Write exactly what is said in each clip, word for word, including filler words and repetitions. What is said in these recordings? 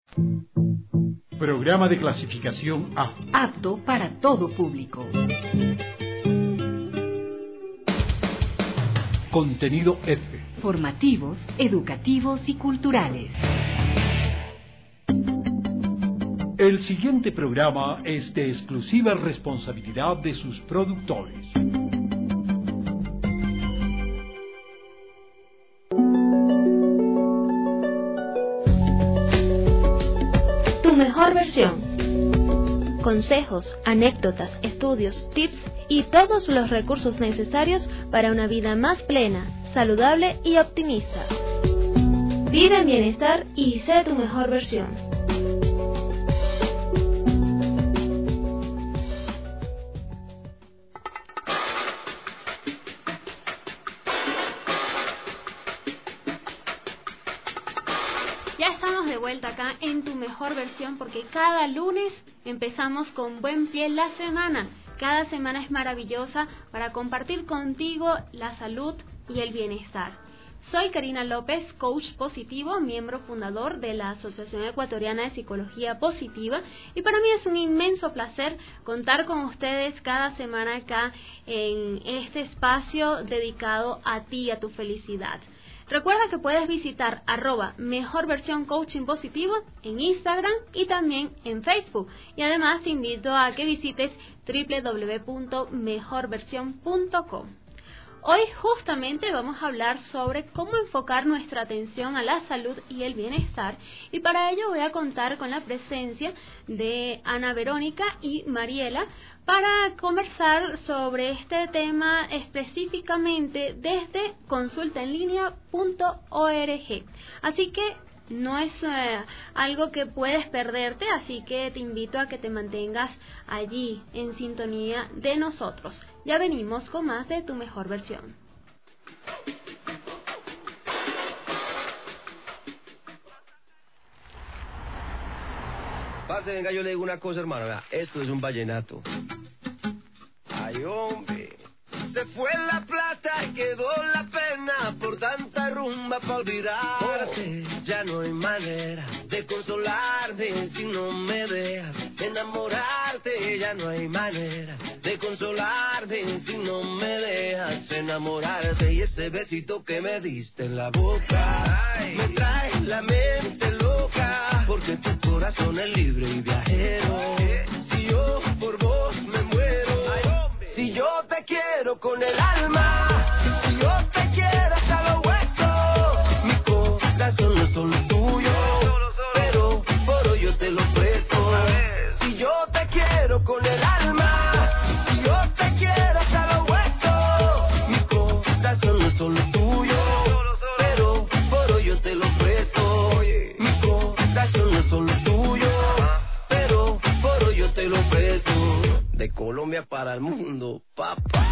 Programa de clasificación A. Apto para todo público. Contenido F. Formativos, educativos y culturales. El siguiente programa es de exclusiva responsabilidad de sus productores. Tu mejor versión. Consejos, anécdotas, estudios, tips y todos los recursos necesarios para una vida más plena, saludable y optimista. Vive en bienestar y sé tu mejor versión. Ya estamos de vuelta acá en Tu Mejor Versión, porque cada lunes empezamos con buen pie la semana. Cada semana es maravillosa para compartir contigo la salud y el bienestar. Soy Karina López, coach positivo, miembro fundador de la Asociación Ecuatoriana de Psicología Positiva, y para mí es un inmenso placer contar con ustedes cada semana acá en este espacio dedicado a ti, a tu felicidad. Recuerda que puedes visitar arroba mejor versión coaching positivo en Instagram y también en Facebook. Y además te invito a que visites doble u doble u doble u punto mejor versión punto com. Hoy justamente vamos a hablar sobre cómo enfocar nuestra atención a la salud y el bienestar, y para ello voy a contar con la presencia de Ana Verónica y Mariela para conversar sobre este tema específicamente desde consulta en línea punto org. Así que no es eh, algo que puedes perderte, así que te invito a que te mantengas allí en sintonía de nosotros. Ya venimos con más de Tu Mejor Versión. Pase, venga, yo le digo una cosa, hermano. Vea, esto es un vallenato. Ay, hombre. Se fue la plata y quedó la pena por tanta rumba para olvidarte. Oh. Ya no hay manera de consolarme si no me dejas enamorarte. Ya no hay manera de consolarme si no me dejas enamorarte. Y ese besito que me diste en la boca, ay, me trae la mente loca, porque tu corazón es libre y viajero. Si yo por vos me muero, si yo te quiero con el alma, si yo te quiero hasta los huesos, mi corazón no es solo tuyo, pero por hoy yo te lo presto. Si yo te quiero con el alma, si yo te quiero hasta los huesos, mi corazón no es solo tuyo, pero por hoy yo te lo presto. Mi corazón no es solo tuyo, pero por hoy yo te lo presto. De Colombia para el mundo, papá.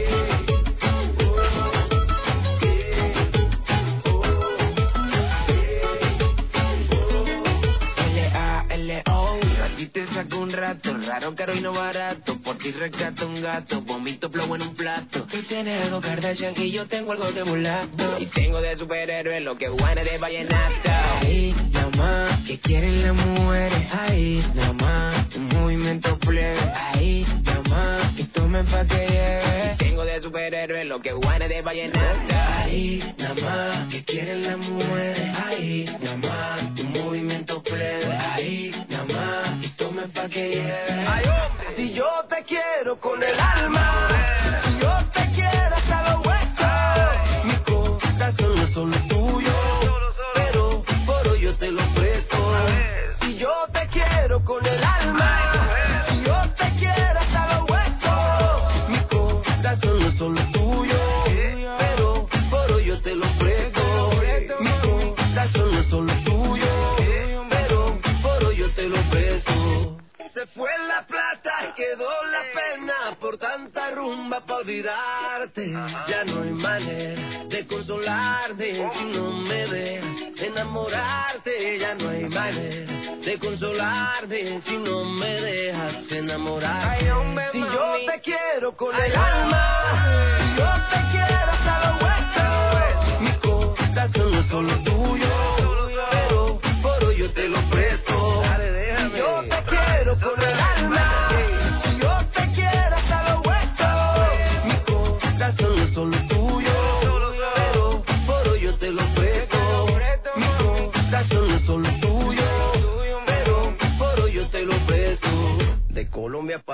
L A L O, aquí te saco un rato, raro, caro y no barato, por ti rescato un gato, vomito flow en un plato. Tú tienes algo Kardashian y yo tengo algo de mulato, y tengo de superhéroe lo que Juana de vallenato. Ahí, nada más, que quieren las mujeres, ahí, nada más, un movimiento plebe, ahí, nada más, que tomen pa' que lleve. Tengo de superhéroe lo que Juana de vallenato. Ahí, nada más, que quieren las mujeres, ahí, nada más, un movimiento plebe, ahí, nada más, que tomen pa' que lleve. Ay, hombre. Si yo te quiero con el alma, si yo te quiero hasta los huesos, mi corazón no es solo tuyo, pero por hoy yo te lo presto. Si yo te quiero con el alma, si yo te quiero hasta los huesos, mi corazón no es solo tuyo, pero por hoy yo te lo presto. Mi corazón no es solo tuyo, pero por hoy yo te lo presto. Se fue la plata y quedó la pena por tanta rumba para olvidarte. Ya no hay manera de consolarme si no me dejas enamorarte. Ya no hay manera de consolarme si no me dejas enamorar. Si yo te quiero con el alma, si yo te quiero hasta los huesos, mi corazón no es solo tuyo, pero por hoy yo te lo presto.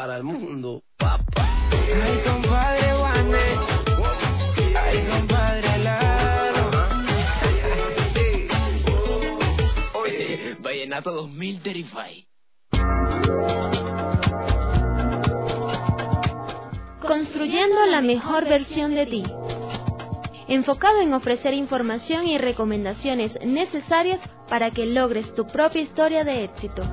para el mundo, papá. Ay, compadre Juanes. Ay, compadre Lalo. Oye, Vallenato dos mil Terrify. Construyendo la mejor versión de ti. Enfocado en ofrecer información y recomendaciones necesarias para que logres tu propia historia de éxito.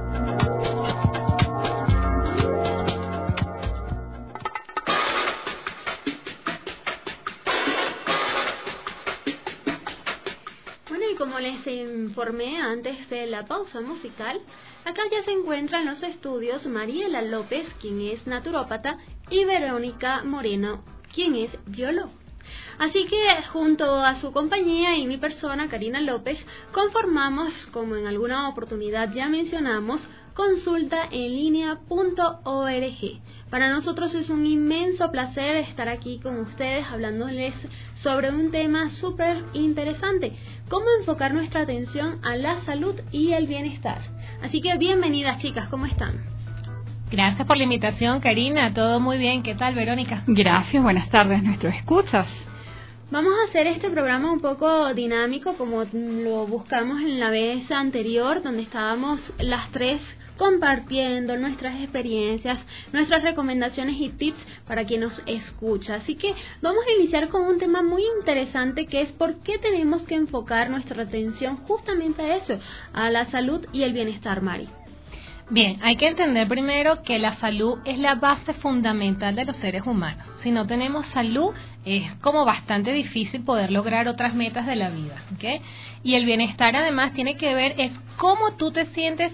Bueno, y como les informé antes de la pausa musical, acá ya se encuentran en los estudios Mariela López, quien es naturópata, y Verónica Moreno, quien es bióloga. Así que junto a su compañía y mi persona, Karina López, conformamos, como en alguna oportunidad ya mencionamos, consulta en línea punto org. Para nosotros es un inmenso placer estar aquí con ustedes hablándoles sobre un tema súper interesante, cómo enfocar nuestra atención a la salud y el bienestar. Así que bienvenidas, chicas, ¿cómo están? Gracias por la invitación, Karina. Todo muy bien. ¿Qué tal, Verónica? Gracias. Buenas tardes, nuestros escuchas. Vamos a hacer este programa un poco dinámico, como lo buscamos en la vez anterior, donde estábamos las tres compartiendo nuestras experiencias, nuestras recomendaciones y tips para quien nos escucha. Así que vamos a iniciar con un tema muy interesante, que es por qué tenemos que enfocar nuestra atención justamente a eso, a la salud y el bienestar, Mari. Bien, hay que entender primero que la salud es la base fundamental de los seres humanos. Si no tenemos salud, es como bastante difícil poder lograr otras metas de la vida, ¿ok? Y el bienestar además tiene que ver es cómo tú te sientes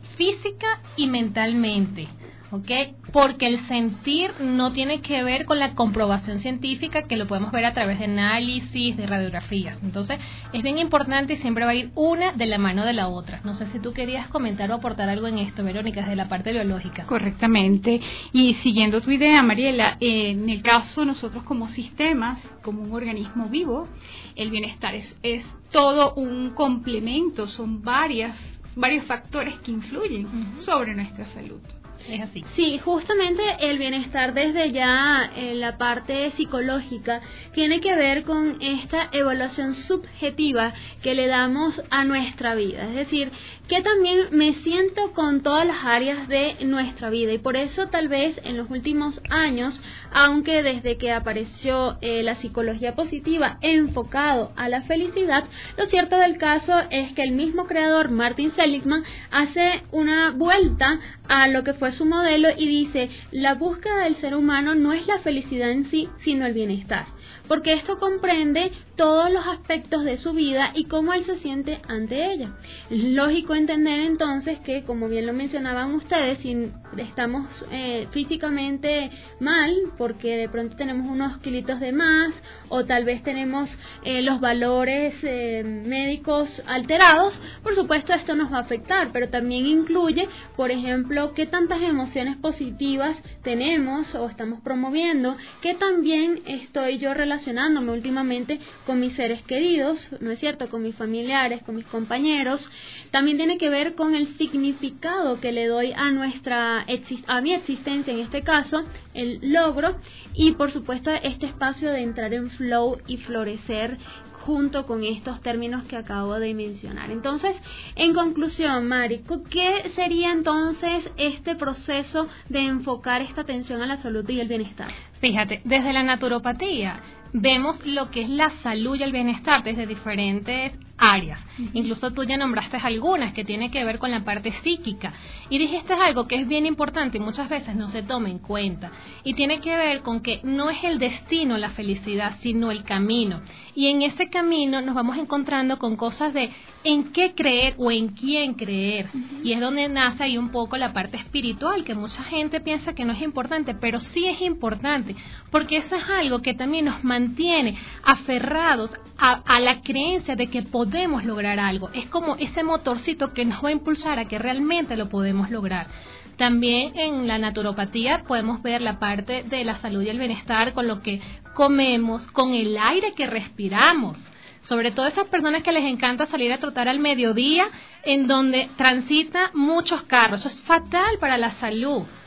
física y mentalmente, ¿ok? Porque el sentir no tiene que ver con la comprobación científica, que lo podemos ver a través de análisis, de radiografías. Entonces, es bien importante y siempre va a ir una de la mano de la otra. No sé si tú querías comentar o aportar algo en esto, Verónica, desde la parte biológica. Correctamente. Y siguiendo tu idea, Mariela, en el caso nosotros como sistemas, como un organismo vivo, el bienestar es, es todo un complemento, son varias, varios factores que influyen uh-huh. sobre nuestra salud. Es así. Sí, justamente el bienestar desde ya en la parte psicológica tiene que ver con esta evaluación subjetiva que le damos a nuestra vida. Es decir, que también me siento con todas las áreas de nuestra vida, y por eso tal vez en los últimos años, aunque desde que apareció eh, la psicología positiva enfocado a la felicidad, lo cierto del caso es que el mismo creador Martin Seligman hace una vuelta a lo que fue su modelo y dice: la búsqueda del ser humano no es la felicidad en sí, sino el bienestar, porque esto comprende todos los aspectos de su vida y cómo él se siente ante ella. Es lógico entender entonces que, como bien lo mencionaban ustedes, si estamos eh, físicamente mal, porque de pronto tenemos unos kilitos de más, o tal vez tenemos eh, los valores eh, médicos alterados, por supuesto esto nos va a afectar, pero también incluye, por ejemplo, qué tantas emociones positivas tenemos o estamos promoviendo, qué también estoy yo relacionándome últimamente con mis seres queridos, ¿no es cierto?, con mis familiares, con mis compañeros. También tiene que ver con el significado que le doy a nuestra a mi existencia, en este caso, el logro, y por supuesto este espacio de entrar en flow y florecer junto con estos términos que acabo de mencionar. Entonces, en conclusión, Mari, ¿qué sería entonces este proceso de enfocar esta atención a la salud y el bienestar? Fíjate, desde la naturopatía vemos lo que es la salud y el bienestar desde diferentes áreas. Uh-huh. Incluso tú ya nombraste algunas que tienen que ver con la parte psíquica y dijiste algo que es bien importante y muchas veces no se toma en cuenta, y tiene que ver con que no es el destino la felicidad, sino el camino, y en ese camino nos vamos encontrando con cosas de en qué creer o en quién creer. Uh-huh. Y es donde nace ahí un poco la parte espiritual, que mucha gente piensa que no es importante, pero sí es importante, porque eso es algo que también nos mantiene aferrados a, a la creencia de que podemos lograr algo. Es como ese motorcito que nos va a impulsar a que realmente lo podemos lograr. También en la naturopatía podemos ver la parte de la salud y el bienestar con lo que comemos, con el aire que respiramos. Sobre todo esas personas que les encanta salir a trotar al mediodía, en donde transita muchos carros. Eso es fatal para la salud.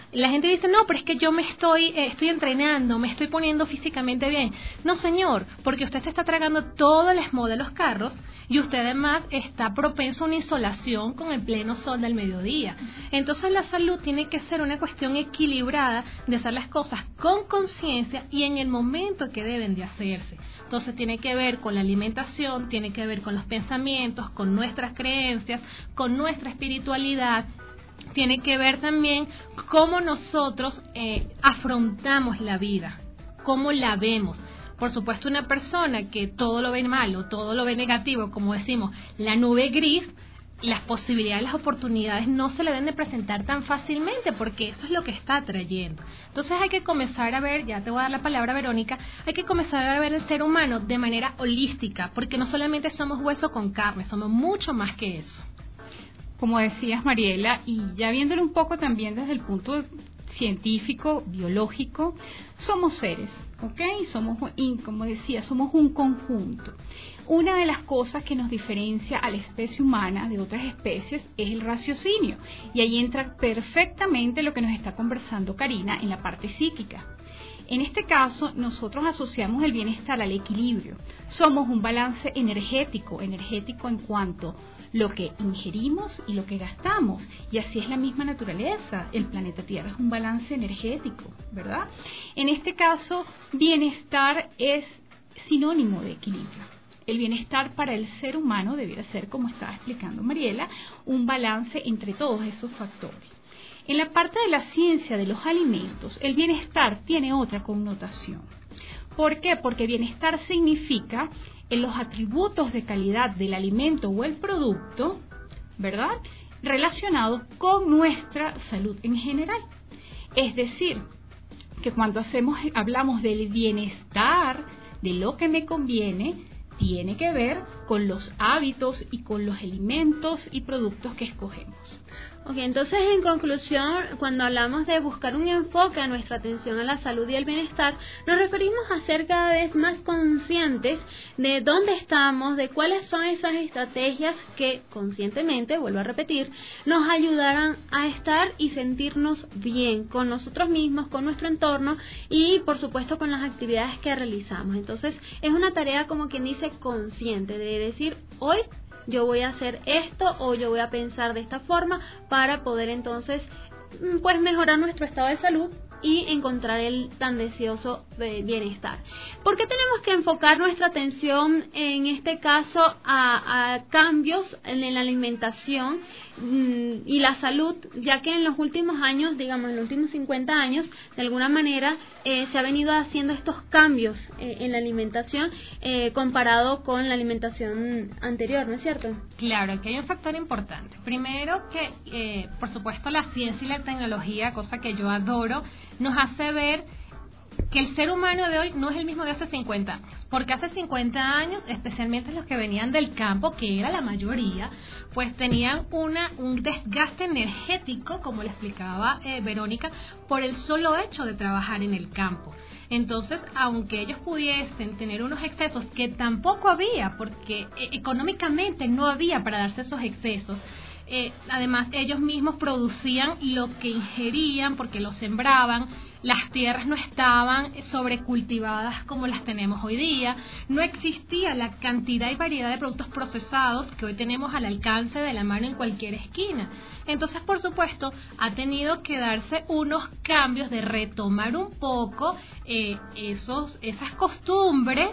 La gente dice, no, pero es que yo me estoy, eh, estoy entrenando, me estoy poniendo físicamente bien. No, señor, porque usted se está tragando todo el smog de los carros y usted además está propenso a una insolación con el pleno sol del mediodía. Entonces la salud tiene que ser una cuestión equilibrada de hacer las cosas con conciencia y en el momento que deben de hacerse. Entonces tiene que ver con la alimentación, tiene que ver con los pensamientos, con nuestras creencias, con nuestra espiritualidad. Tiene que ver también cómo nosotros eh, afrontamos la vida, cómo la vemos. Por supuesto, una persona que todo lo ve malo, todo lo ve negativo, como decimos, la nube gris, las posibilidades, las oportunidades no se le deben de presentar tan fácilmente porque eso es lo que está atrayendo. Entonces hay que comenzar a ver, ya te voy a dar la palabra, Verónica, hay que comenzar a ver el ser humano de manera holística, porque no solamente somos hueso con carne, somos mucho más que eso. Como decías, Mariela, y ya viéndolo un poco también desde el punto científico, biológico, somos seres, ¿ok? Somos, como decía, somos un conjunto. Una de las cosas que nos diferencia a la especie humana de otras especies es el raciocinio, y ahí entra perfectamente lo que nos está conversando Karina en la parte psíquica. En este caso, nosotros asociamos el bienestar al equilibrio. Somos un balance energético, energético en cuanto lo que ingerimos y lo que gastamos. Y así es la misma naturaleza. El planeta Tierra es un balance energético, ¿verdad? En este caso, bienestar es sinónimo de equilibrio. El bienestar para el ser humano debiera ser, como estaba explicando Mariela, un balance entre todos esos factores. En la parte de la ciencia de los alimentos, el bienestar tiene otra connotación. ¿Por qué? Porque bienestar significa en los atributos de calidad del alimento o el producto, ¿verdad?, relacionados con nuestra salud en general. Es decir, que cuando hacemos, hablamos del bienestar, de lo que me conviene, tiene que ver con los hábitos y con los alimentos y productos que escogemos. Ok, entonces en conclusión, cuando hablamos de buscar un enfoque a nuestra atención a la salud y el bienestar, nos referimos a ser cada vez más conscientes de dónde estamos, de cuáles son esas estrategias que conscientemente, vuelvo a repetir, nos ayudarán a estar y sentirnos bien con nosotros mismos, con nuestro entorno y por supuesto con las actividades que realizamos. Entonces es una tarea, como quien dice, consciente de decir, hoy yo voy a hacer esto o yo voy a pensar de esta forma para poder entonces pues mejorar nuestro estado de salud y encontrar el tan deseoso de bienestar. ¿Por qué tenemos que enfocar nuestra atención en este caso a, a cambios en la alimentación mmm, y la salud, ya que en los últimos años, digamos en los últimos cincuenta años, de alguna manera eh, se ha venido haciendo estos cambios eh, en la alimentación eh, comparado con la alimentación anterior, ¿no es cierto? Claro, aquí hay un factor importante. Primero que, eh, por supuesto, la ciencia y la tecnología, cosa que yo adoro, nos hace ver que el ser humano de hoy no es el mismo de hace cincuenta años, porque hace cincuenta años, especialmente los que venían del campo, que era la mayoría, pues tenían una un desgaste energético, como le explicaba eh, Verónica, por el solo hecho de trabajar en el campo. Entonces, aunque ellos pudiesen tener unos excesos que tampoco había, porque eh, económicamente no había para darse esos excesos, Eh, además ellos mismos producían lo que ingerían porque lo sembraban, las tierras no estaban sobrecultivadas como las tenemos hoy día, no existía la cantidad y variedad de productos procesados que hoy tenemos al alcance de la mano en cualquier esquina. Entonces, por supuesto, ha tenido que darse unos cambios de retomar un poco eh, esos, esas costumbres,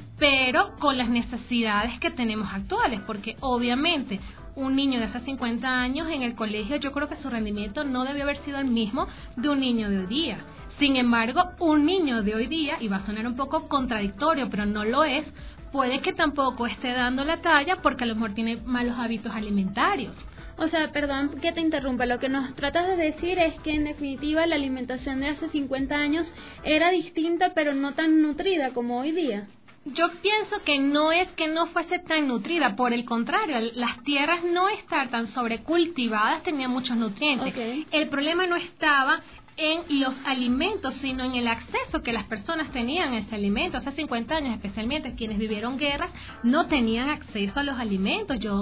pero con las necesidades que tenemos actuales, porque obviamente un niño de hace cincuenta años en el colegio, yo creo que su rendimiento no debió haber sido el mismo de un niño de hoy día. Sin embargo, un niño de hoy día, y va a sonar un poco contradictorio, pero no lo es, puede que tampoco esté dando la talla porque a lo mejor tiene malos hábitos alimentarios. O sea, perdón que te interrumpa, lo que nos tratas de decir es que en definitiva la alimentación de hace cincuenta años era distinta, pero no tan nutrida como hoy día. Yo pienso que no es que no fuese tan nutrida, por el contrario, las tierras no estar tan sobrecultivadas tenían muchos nutrientes. Okay. El problema no estaba en los alimentos, sino en el acceso que las personas tenían a ese alimento. Hace cincuenta años, especialmente quienes vivieron guerras, no tenían acceso a los alimentos. Yo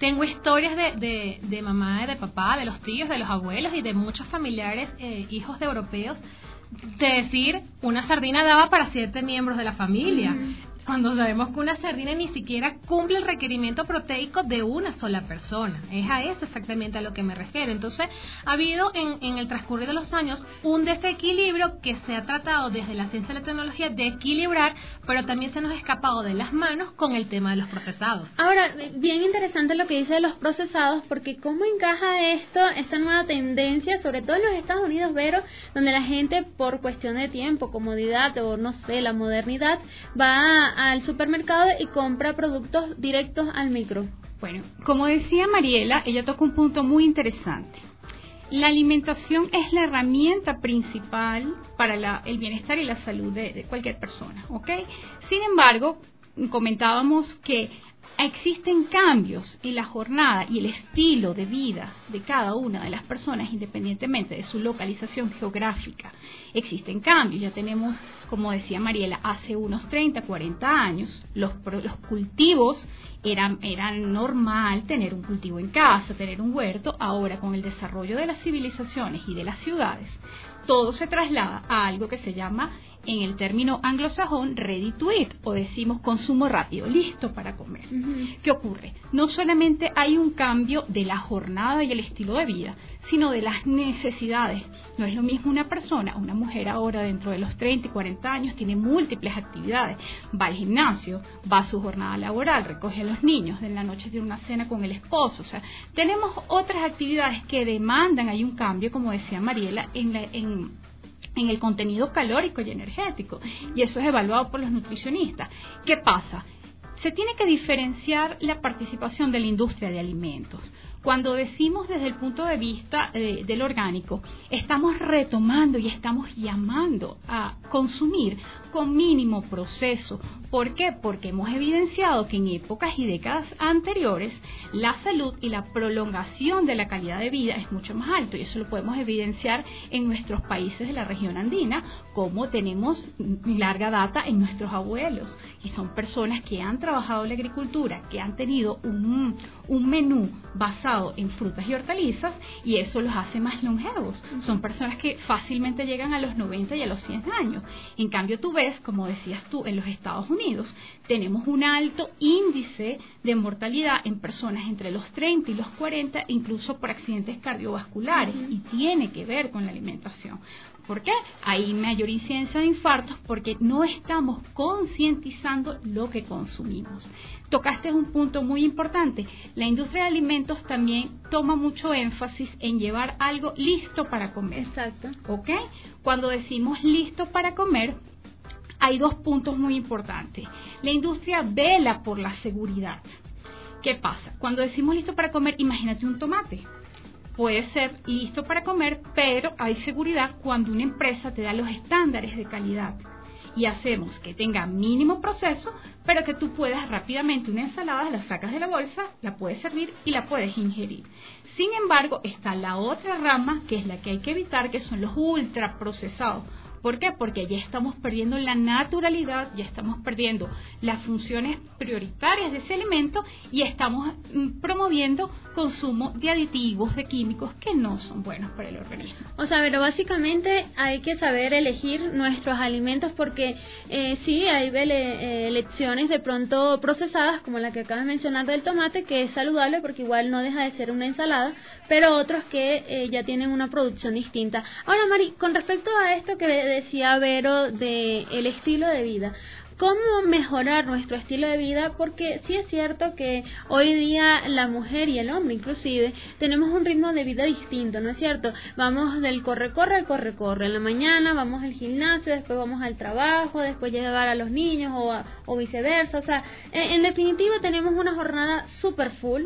Tengo historias de, de, de mamá, de papá, de los tíos, de los abuelos y de muchos familiares, eh, hijos de europeos, de decir, una sardina daba para siete miembros de la familia. Uh-huh. Cuando sabemos que una sardina ni siquiera cumple el requerimiento proteico de una sola persona. Es a eso exactamente a lo que me refiero. Entonces, ha habido en, en el transcurrir de los años un desequilibrio que se ha tratado desde la ciencia y la tecnología de equilibrar, pero también se nos ha escapado de las manos con el tema de los procesados. Ahora, bien interesante lo que dice de los procesados, porque ¿cómo encaja esto, esta nueva tendencia, sobre todo en los Estados Unidos, Vero, donde la gente por cuestión de tiempo, comodidad o no sé, la modernidad, va a al supermercado y compra productos directos al micro? Bueno, como decía Mariela, ella toca un punto muy interesante. La alimentación es la herramienta principal para la, el bienestar y la salud de, de cualquier persona, ¿ok? Sin embargo, comentábamos que existen cambios en la jornada y el estilo de vida de cada una de las personas, independientemente de su localización geográfica. Existen cambios, ya tenemos, como decía Mariela, hace unos treinta, cuarenta años, los, los cultivos eran, eran normal tener un cultivo en casa, tener un huerto. Ahora, con el desarrollo de las civilizaciones y de las ciudades, todo se traslada a algo que se llama, en el término anglosajón, ready to eat, o decimos consumo rápido, listo para comer. Uh-huh. ¿Qué ocurre? No solamente hay un cambio de la jornada y el estilo de vida, sino de las necesidades. No es lo mismo una persona, una mujer ahora dentro de los treinta y cuarenta años tiene múltiples actividades, va al gimnasio, va a su jornada laboral, recoge a los niños, en la noche tiene una cena con el esposo. O sea, tenemos otras actividades que demandan, hay un cambio, como decía Mariela, en la, en en el contenido calórico y energético, y eso es evaluado por los nutricionistas. ¿Qué pasa? Se tiene que diferenciar la participación de la industria de alimentos. Cuando decimos desde el punto de vista eh, del orgánico, estamos retomando y estamos llamando a consumir con mínimo proceso. ¿Por qué? Porque hemos evidenciado que en épocas y décadas anteriores la salud y la prolongación de la calidad de vida es mucho más alto, y eso lo podemos evidenciar en nuestros países de la región andina, como tenemos larga data en nuestros abuelos, y son personas que han trabajado en la agricultura, que han tenido un, un menú basado en frutas y hortalizas, y eso los hace más longevos. Son personas que fácilmente llegan a los noventa y a los cien años. En cambio, tú ves, como decías tú, en los Estados Unidos tenemos un alto índice de mortalidad en personas entre los treinta y los cuarenta, incluso por accidentes cardiovasculares, uh-huh. y tiene que ver con la alimentación. ¿Por qué? Hay mayor incidencia de infartos porque no estamos concientizando lo que consumimos. Tocaste un punto muy importante. La industria de alimentos también toma mucho énfasis en llevar algo listo para comer. Exacto. ¿Ok? Cuando decimos listo para comer, hay dos puntos muy importantes. La industria vela por la seguridad. ¿Qué pasa? Cuando decimos listo para comer, imagínate un tomate. Puede ser listo para comer, pero hay seguridad cuando una empresa te da los estándares de calidad. Y hacemos que tenga mínimo proceso, pero que tú puedas rápidamente, una ensalada la sacas de la bolsa, la puedes servir y la puedes ingerir. Sin embargo, está la otra rama, que es la que hay que evitar, que son los ultraprocesados. ¿Por qué? Porque ya estamos perdiendo la naturalidad, ya estamos perdiendo las funciones prioritarias de ese alimento y estamos mm, promoviendo consumo de aditivos, de químicos que no son buenos para el organismo. O sea, pero básicamente hay que saber elegir nuestros alimentos porque eh, sí, hay ele- elecciones de pronto procesadas, como la que acabas de mencionar del tomate, que es saludable porque igual no deja de ser una ensalada, pero otros que eh, ya tienen una producción distinta. Ahora, Mari, con respecto a esto que decía Vero de el estilo de vida, ¿cómo mejorar nuestro estilo de vida? Porque sí es cierto que hoy día la mujer y el hombre inclusive tenemos un ritmo de vida distinto, ¿no es cierto? Vamos del corre-corre al corre-corre, en la mañana vamos al gimnasio, después vamos al trabajo, después llevar a los niños o, a, o viceversa, o sea, en, en definitiva tenemos una jornada super full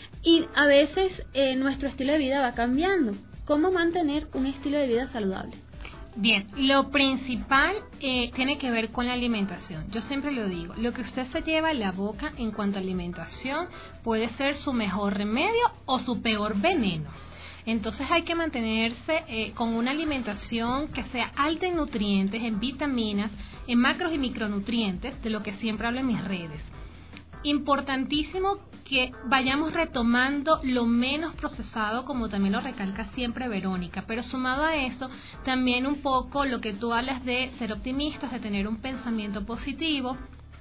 y a veces eh, nuestro estilo de vida va cambiando. ¿Cómo mantener un estilo de vida saludable? Bien, lo principal eh, tiene que ver con la alimentación. Yo siempre lo digo, lo que usted se lleva a la boca en cuanto a alimentación puede ser su mejor remedio o su peor veneno. Entonces hay que mantenerse eh, con una alimentación que sea alta en nutrientes, en vitaminas, en macros y micronutrientes, de lo que siempre hablo en mis redes. importantísimo que vayamos retomando lo menos procesado, como también lo recalca siempre Verónica, pero sumado a eso, también un poco lo que tú hablas de ser optimistas, de tener un pensamiento positivo,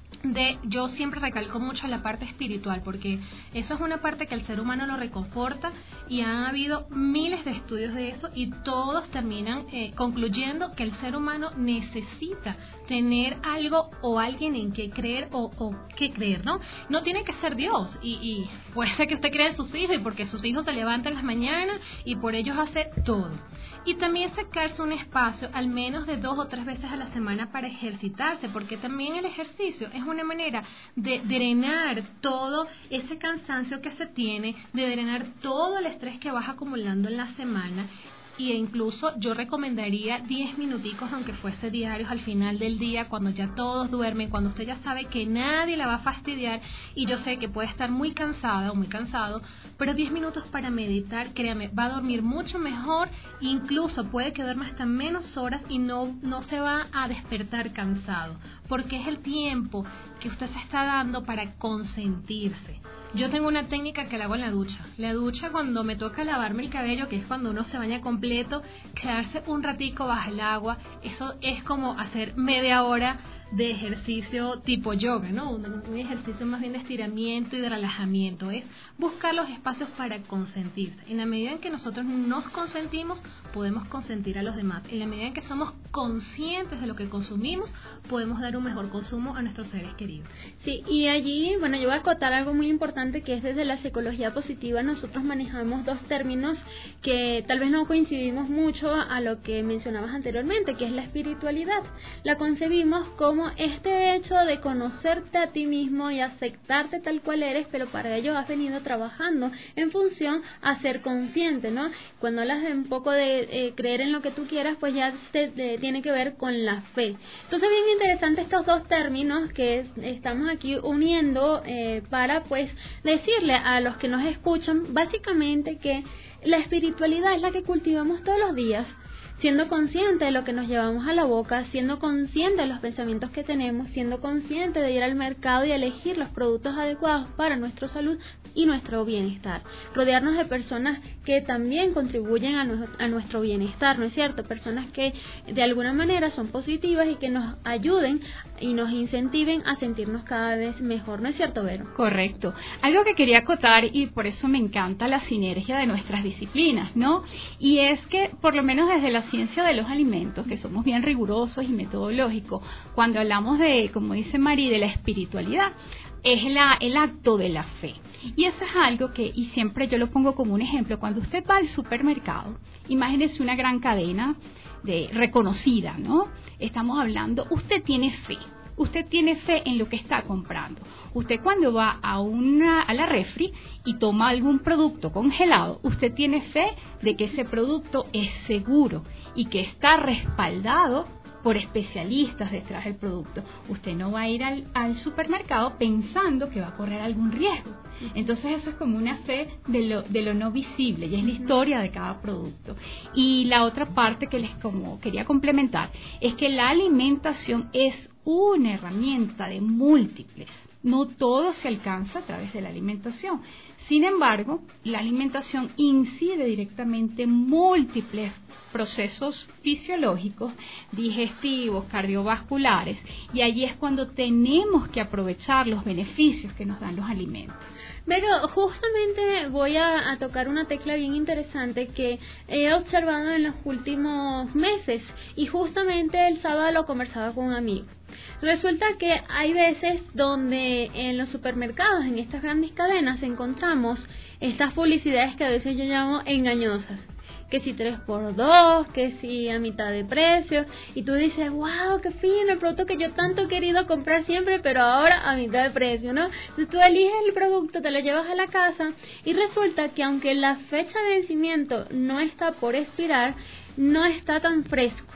de yo siempre recalco mucho la parte espiritual, porque eso es una parte que el ser humano lo reconforta, y han habido miles de estudios de eso y todos terminan eh, concluyendo que el ser humano necesita tener algo o alguien en que creer o, o qué creer, ¿no? No tiene que ser Dios, y, y puede ser que usted crea en sus hijos, y porque sus hijos se levantan en las mañanas y por ellos hace todo. Y también sacarse un espacio al menos de dos o tres veces a la semana para ejercitarse, porque también el ejercicio es una manera de drenar todo ese cansancio que se tiene, de drenar todo el estrés que vas acumulando en la semana. Y incluso yo recomendaría diez minuticos, aunque fuese diarios, al final del día, cuando ya todos duermen, cuando usted ya sabe que nadie la va a fastidiar, y yo sé que puede estar muy cansada o muy cansado, pero diez minutos para meditar, créame, va a dormir mucho mejor, incluso puede que duerma hasta menos horas y no, no se va a despertar cansado, porque es el tiempo que usted se está dando para consentirse. Yo tengo una técnica que la hago en la ducha. La ducha, cuando me toca lavarme el cabello, que es cuando uno se baña completo, quedarse un ratico bajo el agua, eso es como hacer media hora de ejercicio tipo yoga, ¿no? Un, un ejercicio más bien de estiramiento y de relajamiento. Es buscar los espacios para consentirse. En la medida en que nosotros nos consentimos, podemos consentir a los demás. En la medida en que somos conscientes de lo que consumimos, podemos dar un mejor consumo a nuestros seres queridos. Sí, y allí, bueno, yo voy a acotar algo muy importante, que es desde la psicología positiva nosotros manejamos dos términos que tal vez no coincidimos mucho a lo que mencionabas anteriormente, que es la espiritualidad. La concebimos como este hecho de conocerte a ti mismo y aceptarte tal cual eres, pero para ello has venido trabajando en función a ser consciente, ¿no? Cuando hablas de un poco de eh, creer en lo que tú quieras, pues ya se, de, tiene que ver con la fe. Entonces, bien interesante estos dos términos que es, estamos aquí uniendo eh, para pues decirle a los que nos escuchan básicamente que la espiritualidad es la que cultivamos todos los días, siendo consciente de lo que nos llevamos a la boca, siendo consciente de los pensamientos que tenemos, siendo consciente de ir al mercado y elegir los productos adecuados para nuestra salud y nuestro bienestar. Rodearnos de personas que también contribuyen a, nu- a nuestro bienestar, ¿no es cierto? Personas que de alguna manera son positivas y que nos ayuden y nos incentiven a sentirnos cada vez mejor, ¿no es cierto, Vero? Correcto. Algo que quería acotar, y por eso me encanta la sinergia de nuestras disciplinas, ¿no? Y es que, por lo menos desde la ciencia de los alimentos, que somos bien rigurosos y metodológicos, cuando hablamos de, como dice Mari, de la espiritualidad, es la, el acto de la fe. Y eso es algo que, y siempre yo lo pongo como un ejemplo, cuando usted va al supermercado, imagínese una gran cadena de reconocida, ¿no? Estamos hablando, usted tiene fe. Usted tiene fe en lo que está comprando. Usted cuando va a una a la refri y toma algún producto congelado, usted tiene fe de que ese producto es seguro y que está respaldado por especialistas detrás del producto. Usted no va a ir al, al supermercado pensando que va a correr algún riesgo. Entonces eso es como una fe de lo, de lo no visible, y es la historia de cada producto. Y la otra parte que les como quería complementar es que la alimentación es una herramienta de múltiples. No todo se alcanza a través de la alimentación. Sin embargo, la alimentación incide directamente en múltiples procesos fisiológicos, digestivos, cardiovasculares, y allí es cuando tenemos que aprovechar los beneficios que nos dan los alimentos. Pero justamente voy a, a tocar una tecla bien interesante que he observado en los últimos meses, y justamente el sábado lo conversaba con un amigo. Resulta que hay veces donde en los supermercados, en estas grandes cadenas, encontramos estas publicidades que a veces yo llamo engañosas. Que si tres por dos, que si a mitad de precio, y tú dices, wow, qué fino, el producto que yo tanto he querido comprar siempre, pero ahora a mitad de precio, ¿no? Entonces tú eliges el producto, te lo llevas a la casa, y resulta que aunque la fecha de vencimiento no está por expirar, no está tan fresco.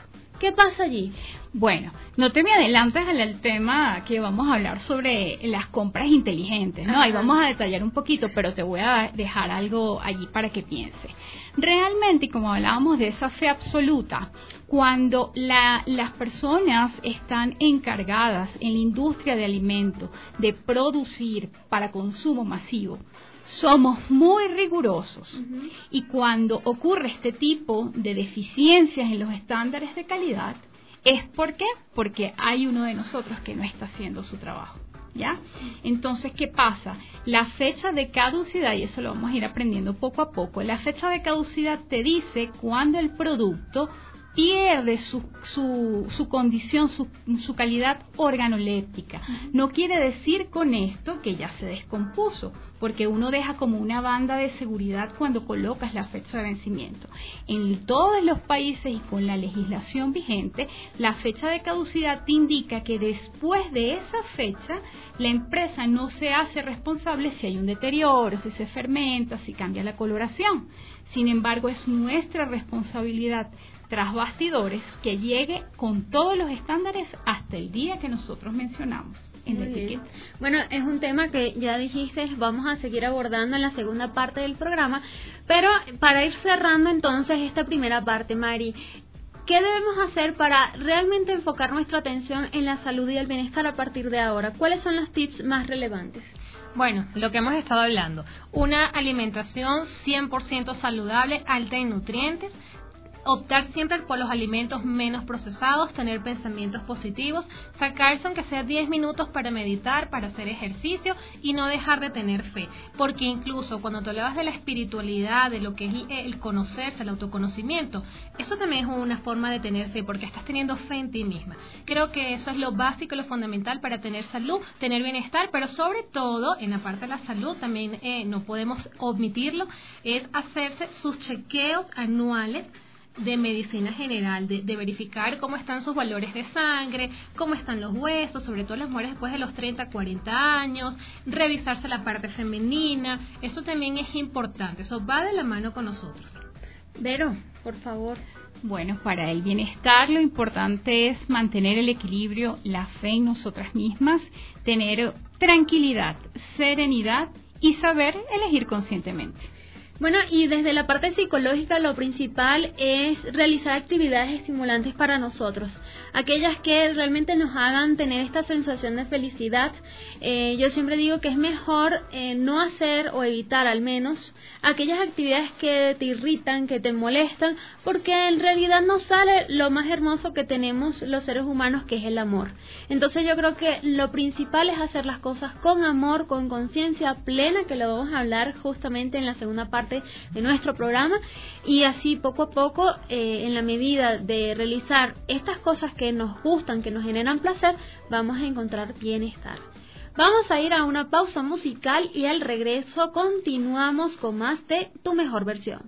¿Qué pasa allí? Bueno, no te me adelantes al tema que vamos a hablar sobre las compras inteligentes, ¿no? Ajá. Ahí vamos a detallar un poquito, pero te voy a dejar algo allí para que pienses. Realmente, como hablábamos de esa fe absoluta, cuando la, las personas están encargadas en la industria de alimentos de producir para consumo masivo, somos muy rigurosos. Uh-huh. Y cuando ocurre este tipo de deficiencias en los estándares de calidad, ¿es por qué? Porque hay uno de nosotros que no está haciendo su trabajo, ¿ya? Entonces, ¿qué pasa? La fecha de caducidad, y eso lo vamos a ir aprendiendo poco a poco, la fecha de caducidad te dice cuándo el producto pierde su, su, su condición, su, su calidad organoléptica. No quiere decir con esto que ya se descompuso, porque uno deja como una banda de seguridad cuando colocas la fecha de vencimiento. En todos los países y con la legislación vigente, la fecha de caducidad te indica que después de esa fecha, la empresa no se hace responsable si hay un deterioro, si se fermenta, si cambia la coloración. Sin embargo, es nuestra responsabilidad tras bastidores que llegue con todos los estándares hasta el día que nosotros mencionamos en la etiqueta. Bueno, es un tema que ya dijiste, vamos a seguir abordando en la segunda parte del programa, pero para ir cerrando entonces esta primera parte, Mari, ¿qué debemos hacer para realmente enfocar nuestra atención en la salud y el bienestar a partir de ahora? ¿Cuáles son los tips más relevantes? Bueno, lo que hemos estado hablando, una alimentación cien por ciento saludable, alta en nutrientes, optar siempre por los alimentos menos procesados, tener pensamientos positivos, sacarse aunque sea diez minutos para meditar, para hacer ejercicio y no dejar de tener fe, porque incluso cuando tú hablabas de la espiritualidad, de lo que es el conocerse, el autoconocimiento, eso también es una forma de tener fe, porque estás teniendo fe en ti misma. Creo que eso es lo básico, lo fundamental para tener salud, tener bienestar, pero sobre todo en la parte de la salud también eh, no podemos omitirlo, es hacerse sus chequeos anuales de medicina general, de, de verificar cómo están sus valores de sangre, cómo están los huesos, sobre todo las mujeres después de los treinta, cuarenta años, revisarse la parte femenina, eso también es importante, eso va de la mano con nosotros. Vero, por favor. Bueno, para el bienestar lo importante es mantener el equilibrio, la fe en nosotras mismas, tener tranquilidad, serenidad y saber elegir conscientemente. Bueno, y desde la parte psicológica lo principal es realizar actividades estimulantes para nosotros, aquellas que realmente nos hagan tener esta sensación de felicidad. Eh, yo siempre digo que es mejor eh, no hacer o evitar al menos aquellas actividades que te irritan, que te molestan, porque en realidad no sale lo más hermoso que tenemos los seres humanos, que es el amor. Entonces yo creo que lo principal es hacer las cosas con amor, con conciencia plena, que lo vamos a hablar justamente en la segunda parte de nuestro programa, y así poco a poco, eh, en la medida de realizar estas cosas que nos gustan, que nos generan placer, vamos a encontrar bienestar. Vamos a ir a una pausa musical y al regreso continuamos con más de Tu Mejor Versión.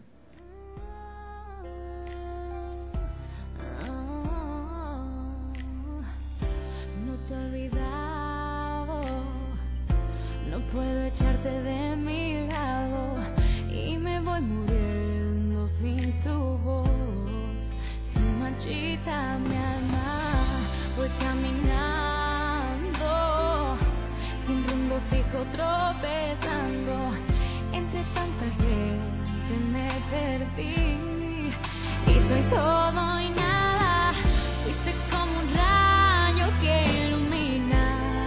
No te he olvidado, no puedo echarte de mi lado y me voy muriendo sin tu voz. Se marchita mi alma, voy caminando sin rumbo fijo, tropezando entre tanta gente, me perdí y soy todo y nada. Fuiste como un rayo que ilumina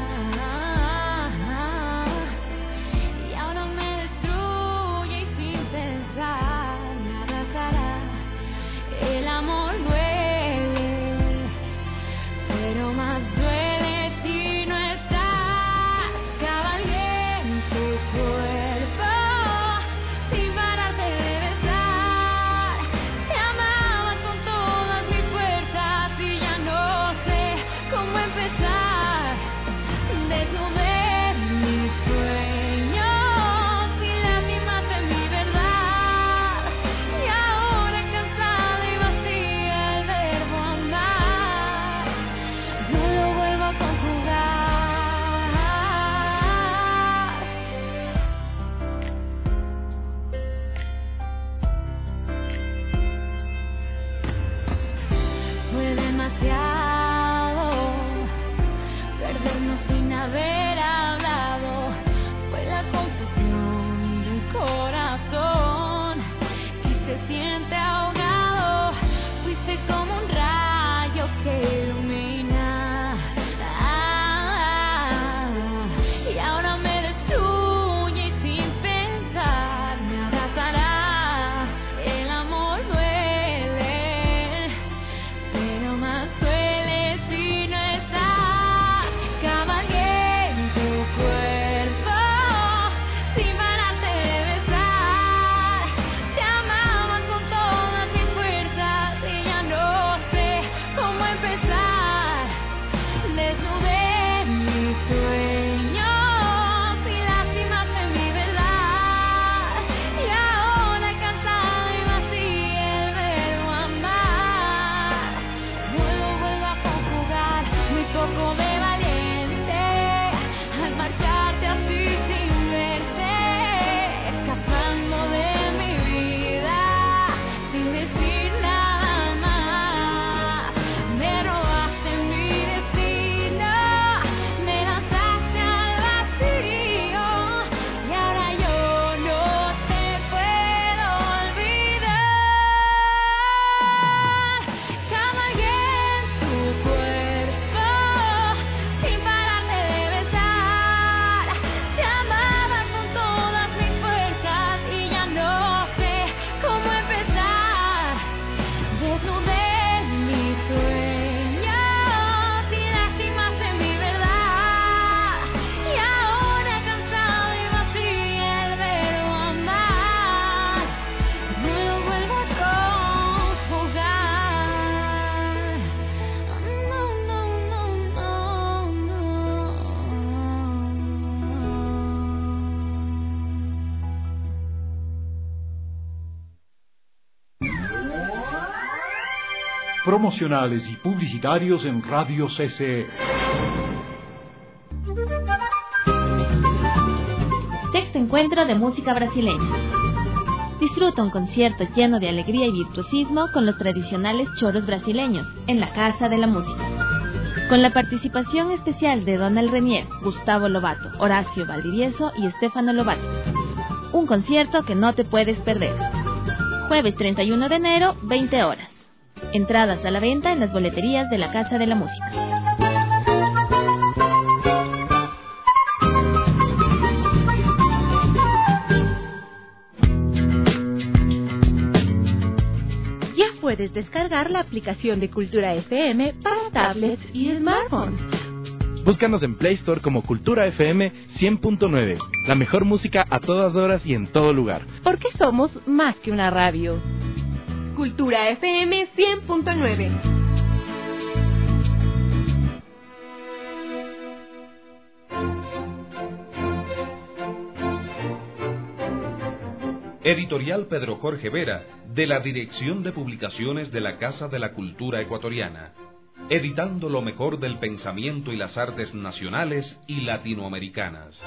y ahora me destruye y sin pensar me arrasará. El amor duele, pero más duele si no estás. Cabalgué en tu cuerpo sin parar de besar. Te amaba con promocionales y publicitarios en Radio C C E. Sexto encuentro de música brasileña. Disfruta un concierto lleno de alegría y virtuosismo con los tradicionales choros brasileños en la Casa de la Música. Con la participación especial de Donald Renier, Gustavo Lobato, Horacio Valdivieso y Estefano Lobato. Un concierto que no te puedes perder. Jueves treinta y uno de enero, veinte horas. Entradas a la venta en las boleterías de la Casa de la Música. Ya puedes descargar la aplicación de Cultura F M para tablets y smartphones. Búscanos en Play Store como Cultura F M cien punto nueve. La mejor música a todas horas y en todo lugar. Porque somos más que una radio. Cultura F M cien punto nueve. Editorial Pedro Jorge Vera, de la Dirección de Publicaciones de la Casa de la Cultura Ecuatoriana, editando lo mejor del pensamiento y las artes nacionales y latinoamericanas.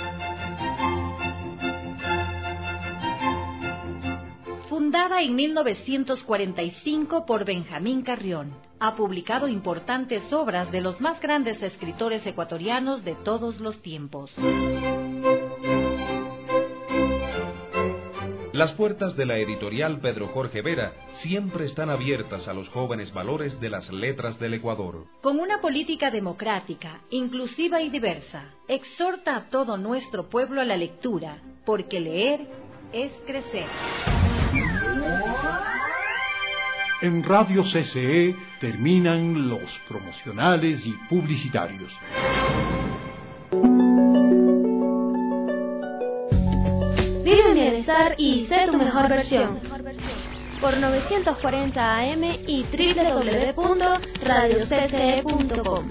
Fundada en mil novecientos cuarenta y cinco por Benjamín Carrión, ha publicado importantes obras de los más grandes escritores ecuatorianos de todos los tiempos. Las puertas de la editorial Pedro Jorge Vera siempre están abiertas a los jóvenes valores de las letras del Ecuador. Con una política democrática, inclusiva y diversa, exhorta a todo nuestro pueblo a la lectura, porque leer es crecer. En Radio C C E terminan los promocionales y publicitarios. Vive en bienestar y sé tu mejor versión. Por novecientos cuarenta A M y doble u doble u doble u punto radio c c e punto com.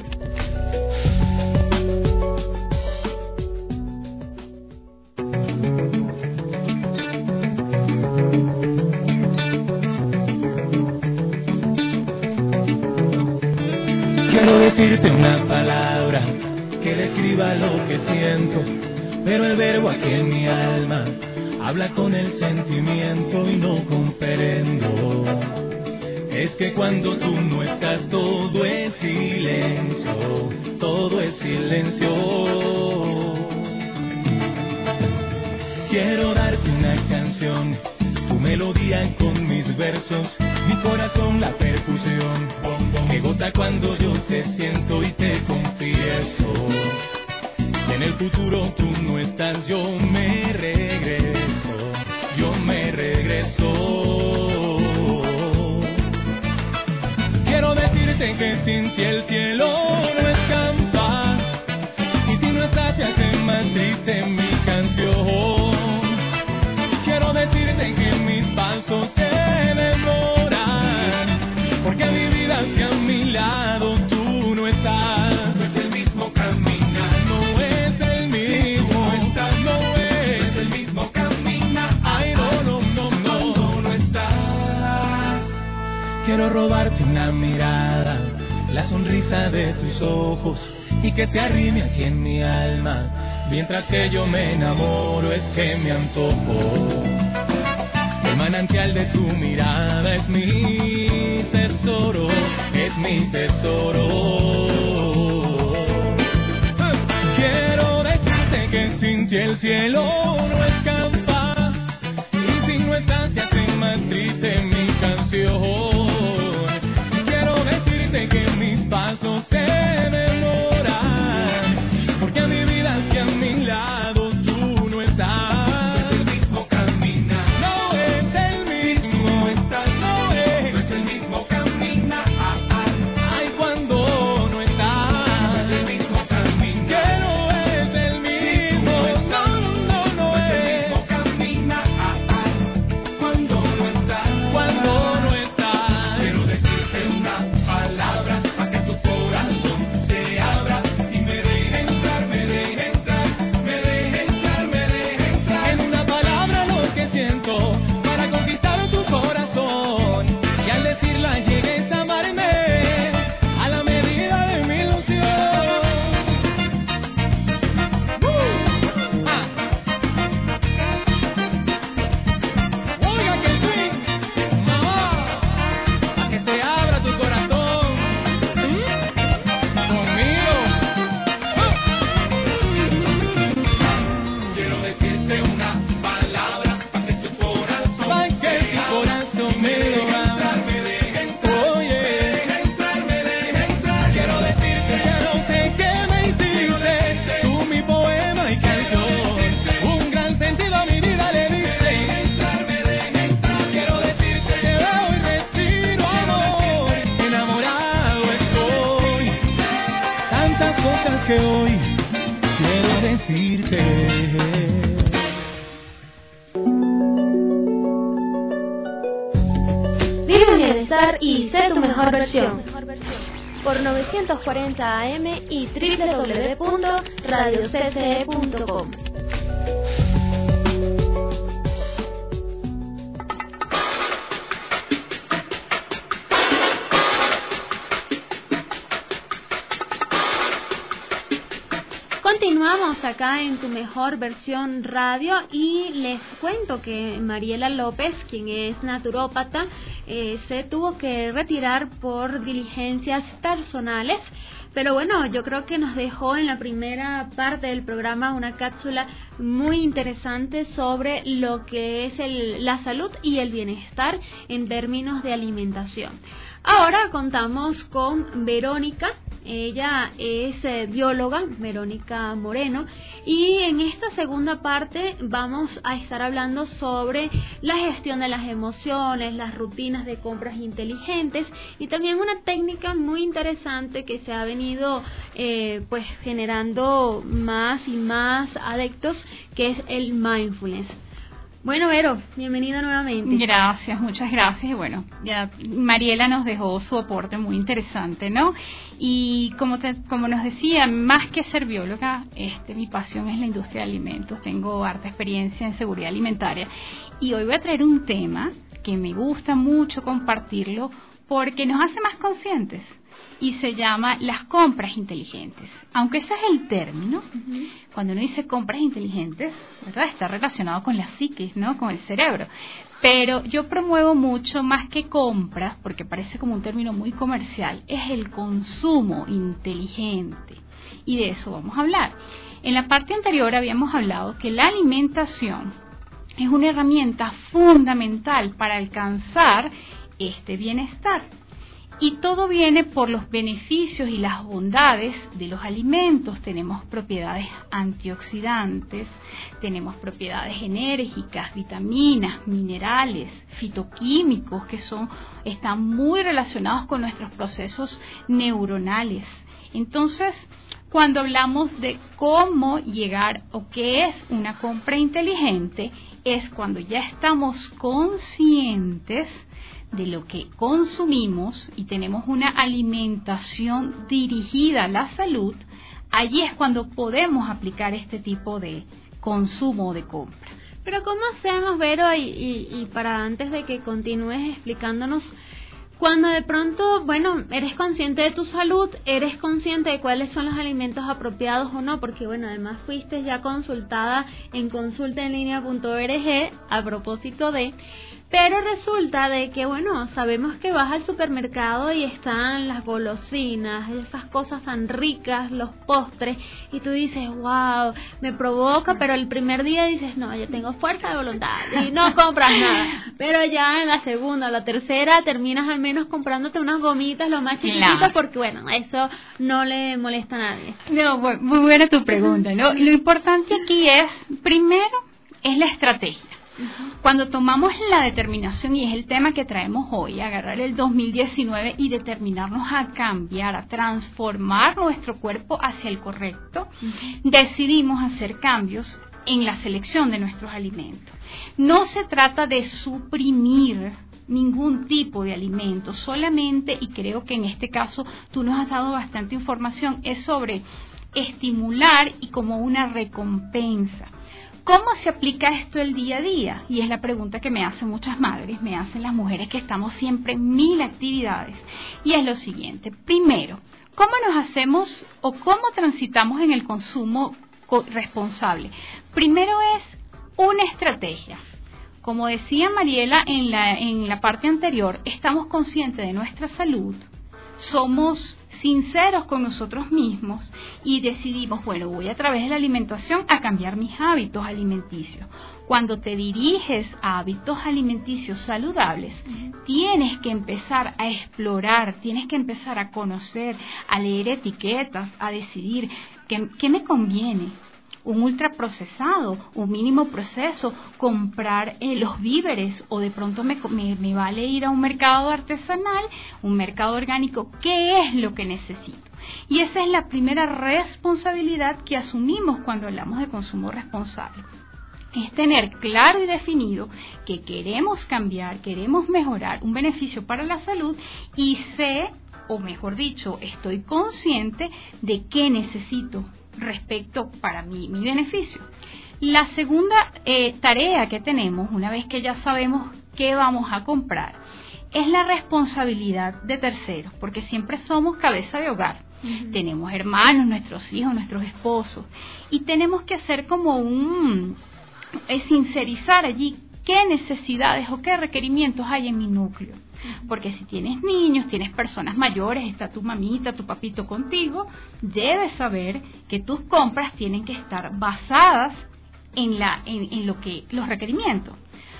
Quiero decirte una palabra que describa lo que siento, pero el verbo aquí en mi alma habla con el sentimiento y no comprendo. Es que cuando tú no estás todo es silencio, todo es silencio. Quiero darte una canción, tu melodía con mis versos, mi corazón la percusión, que goza cuando yo te siento y te confieso. En el futuro tú no estás, yo me regreso, yo me regreso. Quiero decirte que sin ti el cielo no escampa, y si no estás te hace más triste mi canción. Quiero decirte que mis pasos se demoran, porque mi vida hacia mi lado tú no estás. No es el mismo caminar, no es el mismo, no estás, no es el mismo caminar. Ay, no, no, no, no, no, no estás. Quiero robarte una mirada, la sonrisa de tus ojos, y que se arrime aquí en mi alma. Mientras que yo me enamoro es que me antojo. El manantial de tu mirada es mi tesoro, es mi tesoro. Quiero decirte que sin ti el cielo no escampa, y si no estás se hace más triste mi canción. Quiero decirte que mis pasos se demoran, porque a mi vida hacia mi lado tú no estás. No es el mismo caminar, no es el mismo, no estás, no es, no es el mismo caminar. Ay, cuando no estás, no es el mismo caminar, que no es el mismo, no, no, no, decirte. Vive en bienestar y sé tu mejor versión. Por novecientos cuarenta A M y doble u doble u doble u punto radio c c e punto com. Continuamos acá en Tu Mejor Versión Radio y les cuento que Mariela López, quien es naturópata, eh, se tuvo que retirar por diligencias personales, pero bueno, yo creo que nos dejó en la primera parte del programa una cápsula muy interesante sobre lo que es el, la salud y el bienestar en términos de alimentación. Ahora contamos con Verónica. Ella es eh, bióloga, Verónica Moreno, y en esta segunda parte vamos a estar hablando sobre la gestión de las emociones, las rutinas de compras inteligentes y también una técnica muy interesante que se ha venido eh, pues generando más y más adeptos, que es el mindfulness. Bueno, Vero, bienvenida nuevamente. Gracias, muchas gracias. Y bueno, ya Mariela nos dejó su aporte muy interesante, ¿no? Y como te, como nos decía, más que ser bióloga, este, mi pasión es la industria de alimentos. Tengo harta experiencia en seguridad alimentaria. Y hoy voy a traer un tema que me gusta mucho compartirlo porque nos hace más conscientes. Y se llama las compras inteligentes. Aunque ese es el término, uh-huh. Cuando uno dice compras inteligentes, ¿verdad? Está relacionado con la psiquis, ¿no? Con el cerebro. Pero yo promuevo mucho más que compras, porque parece como un término muy comercial, es el consumo inteligente. Y de eso vamos a hablar. En la parte anterior habíamos hablado que la alimentación es una herramienta fundamental para alcanzar este bienestar. Y todo viene por los beneficios y las bondades de los alimentos. Tenemos propiedades antioxidantes, tenemos propiedades enérgicas, vitaminas, minerales, fitoquímicos que son, están muy relacionados con nuestros procesos neuronales. Entonces, cuando hablamos de cómo llegar o qué es una compra inteligente, es cuando ya estamos conscientes de lo que consumimos y tenemos una alimentación dirigida a la salud. Allí es cuando podemos aplicar este tipo de consumo o de compra. Pero ¿cómo hacemos, Vero? Y, y, y para antes de que continúes explicándonos, cuando de pronto, bueno, eres consciente de tu salud, eres consciente de cuáles son los alimentos apropiados o no, porque bueno, además fuiste ya consultada en consulta en línea punto org a propósito de... Pero resulta de que, bueno, sabemos que vas al supermercado y están las golosinas, esas cosas tan ricas, los postres, y tú dices, wow, me provoca, pero el primer día dices, no, yo tengo fuerza de voluntad, y no compras nada. Pero ya en la segunda o la tercera terminas al menos comprándote unas gomitas, lo más chiquititas, claro. Porque, bueno, eso no le molesta a nadie. No, muy buena tu pregunta, ¿no? Lo importante aquí es, primero, es la estrategia. Cuando tomamos la determinación, y es el tema que traemos hoy, agarrar el dos mil diecinueve y determinarnos a cambiar, a transformar nuestro cuerpo hacia el correcto, uh-huh. Decidimos hacer cambios en la selección de nuestros alimentos. No se trata de suprimir ningún tipo de alimento, solamente, y creo que en este caso tú nos has dado bastante información, es sobre estimular y como una recompensa. ¿Cómo se aplica esto el día a día? Y es la pregunta que me hacen muchas madres, me hacen las mujeres que estamos siempre en mil actividades. Y es lo siguiente, primero, ¿cómo nos hacemos o cómo transitamos en el consumo responsable? Primero es una estrategia. Como decía Mariela en la, en la parte anterior, estamos conscientes de nuestra salud, somos sinceros con nosotros mismos y decidimos, bueno, voy a través de la alimentación a cambiar mis hábitos alimenticios. Cuando te diriges a hábitos alimenticios saludables, uh-huh. Tienes que empezar a explorar, tienes que empezar a conocer, a leer etiquetas, a decidir qué, qué me conviene. un ultraprocesado, un mínimo proceso, comprar eh, los víveres, o de pronto me, me, me vale ir a un mercado artesanal, un mercado orgánico. ¿Qué es lo que necesito? Y esa es la primera responsabilidad que asumimos cuando hablamos de consumo responsable. Es tener claro y definido que queremos cambiar, queremos mejorar un beneficio para la salud, y sé, o mejor dicho, estoy consciente de qué necesito respecto para mí, mi beneficio. La segunda eh, tarea que tenemos, una vez que ya sabemos qué vamos a comprar, es la responsabilidad de terceros, porque siempre somos cabeza de hogar. Uh-huh. Tenemos hermanos, nuestros hijos, nuestros esposos, y tenemos que hacer como un, es sincerizar allí qué necesidades o qué requerimientos hay en mi núcleo. Porque si tienes niños, tienes personas mayores, está tu mamita, tu papito contigo, debes saber que tus compras tienen que estar basadas en, la, en, en lo que, los requerimientos.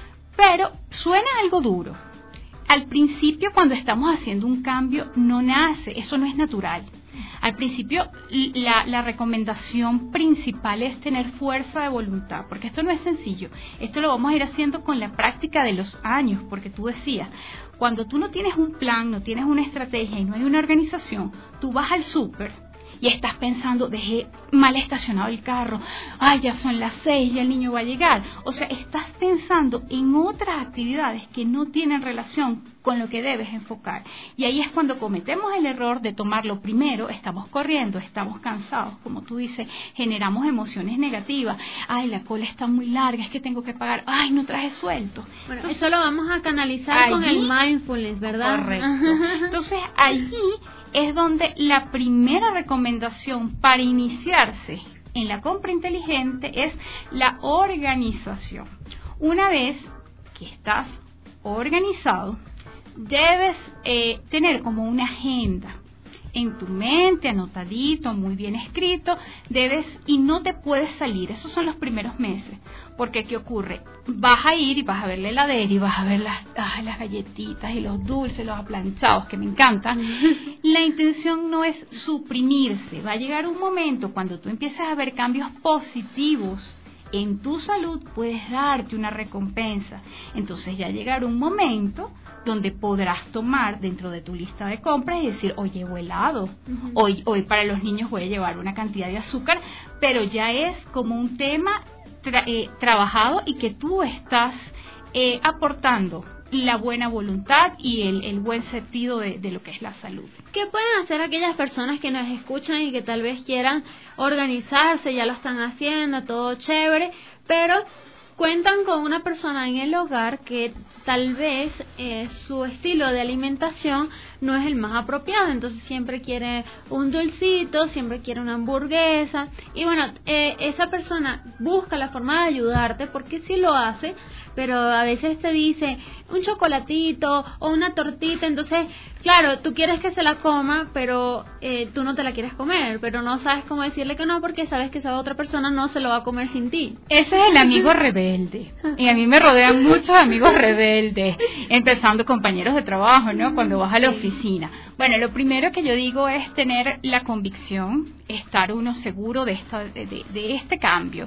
Pero suena algo duro. Al principio, cuando estamos haciendo un cambio, no nace, eso no es natural. Al principio, la, la recomendación principal es tener fuerza de voluntad, porque esto no es sencillo. Esto lo vamos a ir haciendo con la práctica de los años, porque tú decías, cuando tú no tienes un plan, no tienes una estrategia y no hay una organización, tú vas al súper y estás pensando, dejé mal estacionado el carro, ay, ya son las seis, ya el niño va a llegar. O sea, estás pensando en otras actividades que no tienen relación con lo que debes enfocar. Y ahí es cuando cometemos el error de tomarlo primero, estamos corriendo, estamos cansados, como tú dices, generamos emociones negativas. Ay, la cola está muy larga, es que tengo que pagar, ay, no traje suelto. Bueno, Entonces, eso lo vamos a canalizar allí, con el mindfulness, ¿verdad? Correcto. Entonces, allí es donde la primera recomendación para iniciarse en la compra inteligente es la organización. Una vez que estás organizado, debes eh, tener como una agenda en tu mente, anotadito, muy bien escrito, debes, y no te puedes salir, esos son los primeros meses, porque ¿qué ocurre? Vas a ir y vas a ver la heladera y vas a ver las, ay, las galletitas y los dulces, los aplanchados, que me encantan. La intención no es suprimirse, va a llegar un momento cuando tú empieces a ver cambios positivos en tu salud, puedes darte una recompensa. Entonces ya llegará un momento donde podrás tomar dentro de tu lista de compras y decir, hoy llevo helado, uh-huh. hoy, hoy para los niños voy a llevar una cantidad de azúcar, pero ya es como un tema tra- eh, trabajado y que tú estás eh, aportando la buena voluntad y el, el buen sentido de, de lo que es la salud. ¿Qué pueden hacer aquellas personas que nos escuchan y que tal vez quieran organizarse, ya lo están haciendo, todo chévere, pero cuentan con una persona en el hogar que tal vez eh, su estilo de alimentación no es el más apropiado, entonces siempre quiere un dulcito, siempre quiere una hamburguesa, y bueno, eh, esa persona busca la forma de ayudarte, porque sí lo hace, pero a veces te dice un chocolatito o una tortita, entonces claro, tú quieres que se la coma, pero eh, tú no te la quieres comer, pero no sabes cómo decirle que no, porque sabes que esa otra persona no se lo va a comer sin ti. Ese es el amigo rebelde, y a mí me rodean muchos amigos rebeldes, empezando compañeros de trabajo, ¿no? Cuando vas a la oficina. Bueno, lo primero que yo digo es tener la convicción, estar uno seguro de, esta, de, de, de este cambio.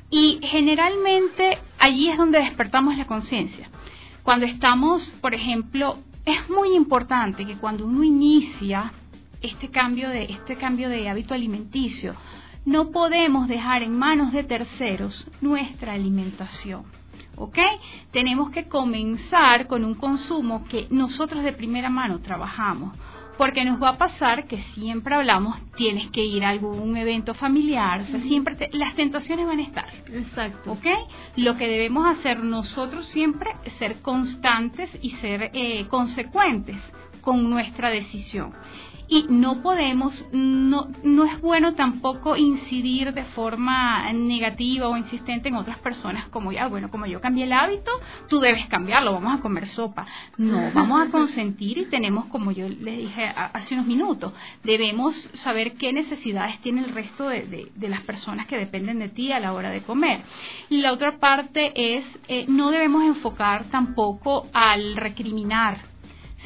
Y generalmente allí es donde despertamos la conciencia. Cuando estamos, por ejemplo, es muy importante que cuando uno inicia este cambio de este cambio de hábito alimenticio, no podemos dejar en manos de terceros nuestra alimentación. ¿Ok? Tenemos que comenzar con un consumo que nosotros de primera mano trabajamos, porque nos va a pasar que siempre hablamos, tienes que ir a algún evento familiar, o sea, siempre te, las tentaciones van a estar. Exacto. ¿Ok? Lo que debemos hacer nosotros siempre es ser constantes y ser eh, consecuentes con nuestra decisión. Y no podemos, no, no es bueno tampoco incidir de forma negativa o insistente en otras personas, como ya, bueno, como yo cambié el hábito, tú debes cambiarlo, vamos a comer sopa. No, vamos a consentir y tenemos, como yo les dije hace unos minutos, debemos saber qué necesidades tiene el resto de, de, de las personas que dependen de ti a la hora de comer. Y la otra parte es, eh, no debemos enfocar tampoco al recriminar,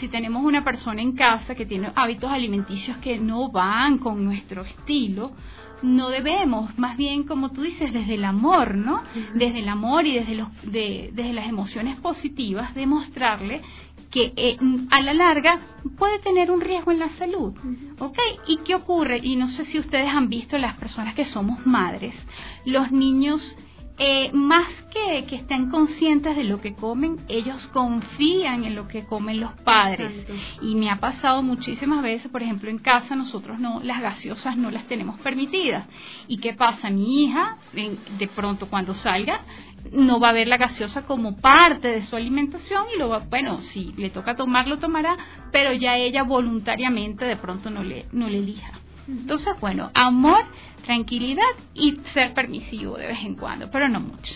si tenemos una persona en casa que tiene hábitos alimenticios que no van con nuestro estilo, no debemos, más bien como tú dices, desde el amor, ¿no? Desde el amor y desde los de, desde las emociones positivas, demostrarle que eh, a la larga puede tener un riesgo en la salud, ¿ok? ¿Y qué ocurre? Y no sé si ustedes han visto, las personas que somos madres, los niños, eh, más que que estén conscientes de lo que comen, ellos confían en lo que comen los padres. Y me ha pasado muchísimas veces, por ejemplo, en casa nosotros no, las gaseosas no las tenemos permitidas. ¿Y qué pasa? Mi hija, de pronto cuando salga, no va a ver la gaseosa como parte de su alimentación y lo va, bueno, si le toca tomar, lo tomará, pero ya ella voluntariamente de pronto no le, no le elija. Entonces, bueno, amor, tranquilidad y ser permisivo de vez en cuando, pero no mucho.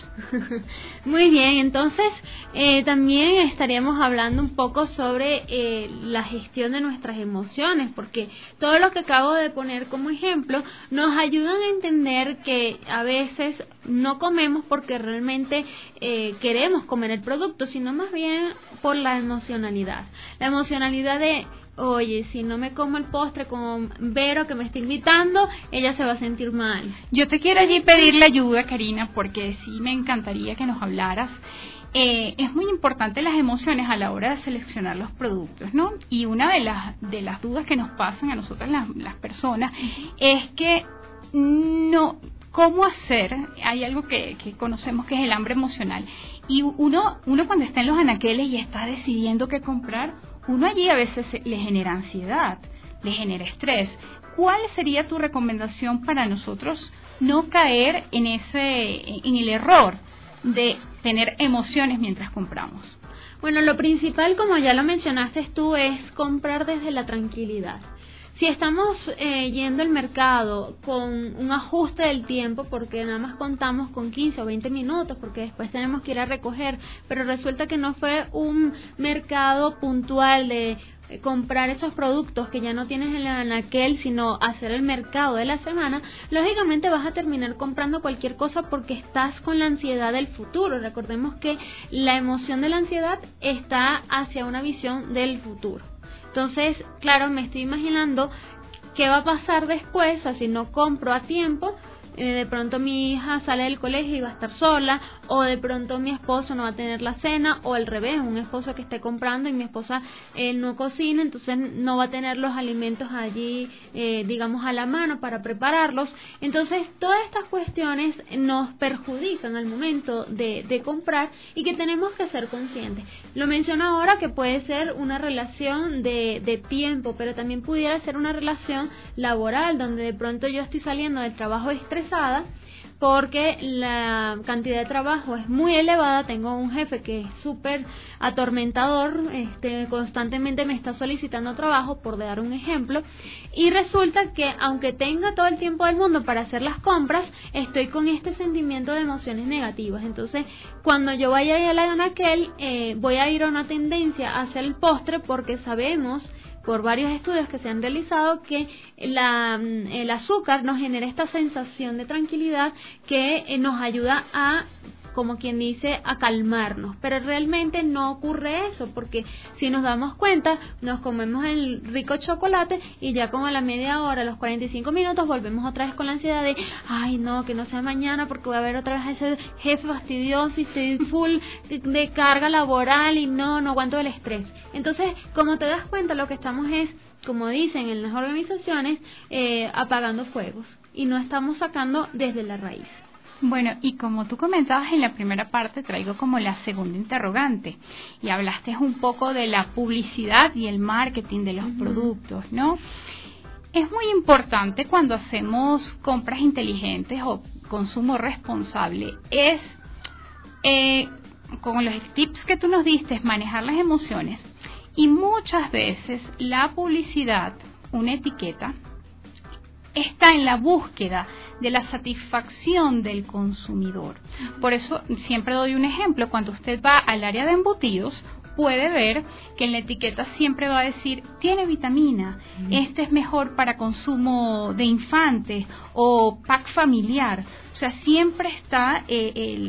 Muy bien, entonces eh, también estaríamos hablando un poco sobre eh, la gestión de nuestras emociones, porque todo lo que acabo de poner como ejemplo nos ayudan a entender que a veces no comemos porque realmente eh, queremos comer el producto, sino más bien por la emocionalidad. La emocionalidad de: oye, si no me como el postre con Vero que me está invitando, ella se va a sentir mal. Yo te quiero allí pedirle ayuda, Karina, porque sí me encantaría que nos hablaras. Eh, es muy importante las emociones a la hora de seleccionar los productos, ¿no? Y una de las de las dudas que nos pasan a nosotras las, las personas es que no, ¿cómo hacer? Hay algo que, que conocemos que es el hambre emocional. Y uno, uno cuando está en los anaqueles y está decidiendo qué comprar, uno allí a veces le genera ansiedad, le genera estrés. ¿Cuál sería tu recomendación para nosotros no caer en ese, en el error de tener emociones mientras compramos? Bueno, lo principal, como ya lo mencionaste tú, es comprar desde la tranquilidad. Si estamos eh, yendo al mercado con un ajuste del tiempo, porque nada más contamos con quince o veinte minutos, porque después tenemos que ir a recoger, pero resulta que no fue un mercado puntual de eh, comprar esos productos que ya no tienes en el anaquel, sino hacer el mercado de la semana, lógicamente vas a terminar comprando cualquier cosa porque estás con la ansiedad del futuro. Recordemos que la emoción de la ansiedad está hacia una visión del futuro. Entonces, claro, me estoy imaginando qué va a pasar después, o sea, si no compro a tiempo, eh, de pronto mi hija sale del colegio y va a estar sola, o de pronto mi esposo no va a tener la cena, o al revés, un esposo que esté comprando y mi esposa eh, no cocina, entonces no va a tener los alimentos allí, eh, digamos, a la mano para prepararlos. Entonces, todas estas cuestiones nos perjudican al momento de, de comprar y que tenemos que ser conscientes. Lo menciono ahora que puede ser una relación de, de tiempo, pero también pudiera ser una relación laboral, donde de pronto yo estoy saliendo del trabajo estresada, porque la cantidad de trabajo es muy elevada, tengo un jefe que es súper atormentador, este, constantemente me está solicitando trabajo, por dar un ejemplo, y resulta que aunque tenga todo el tiempo del mundo para hacer las compras, estoy con este sentimiento de emociones negativas. Entonces, cuando yo vaya a ir a la anaquel, eh, voy a ir a una tendencia hacia el postre, porque sabemos por varios estudios que se han realizado que la, el azúcar nos genera esta sensación de tranquilidad que eh, nos ayuda a, como quien dice, a calmarnos, pero realmente no ocurre eso, porque si nos damos cuenta, nos comemos el rico chocolate y ya como a la media hora, a los cuarenta y cinco minutos, volvemos otra vez con la ansiedad de, ay no, que no sea mañana porque voy a ver otra vez a ese jefe fastidioso y estoy full de, de carga laboral y no, no aguanto el estrés. Entonces, como te das cuenta, lo que estamos es, como dicen en las organizaciones, eh, apagando fuegos y no estamos sacando desde la raíz. Bueno, y como tú comentabas en la primera parte, traigo como la segunda interrogante, y hablaste un poco de la publicidad y el marketing de los uh-huh. productos, ¿no? Es muy importante cuando hacemos compras inteligentes o consumo responsable, es, eh, con los tips que tú nos diste, manejar las emociones, y muchas veces la publicidad, una etiqueta, está en la búsqueda de la satisfacción del consumidor. Por eso siempre doy un ejemplo. Cuando usted va al área de embutidos, puede ver que en la etiqueta siempre va a decir, tiene vitamina, mm. este es mejor para consumo de infantes o pack familiar. O sea, siempre está eh, el,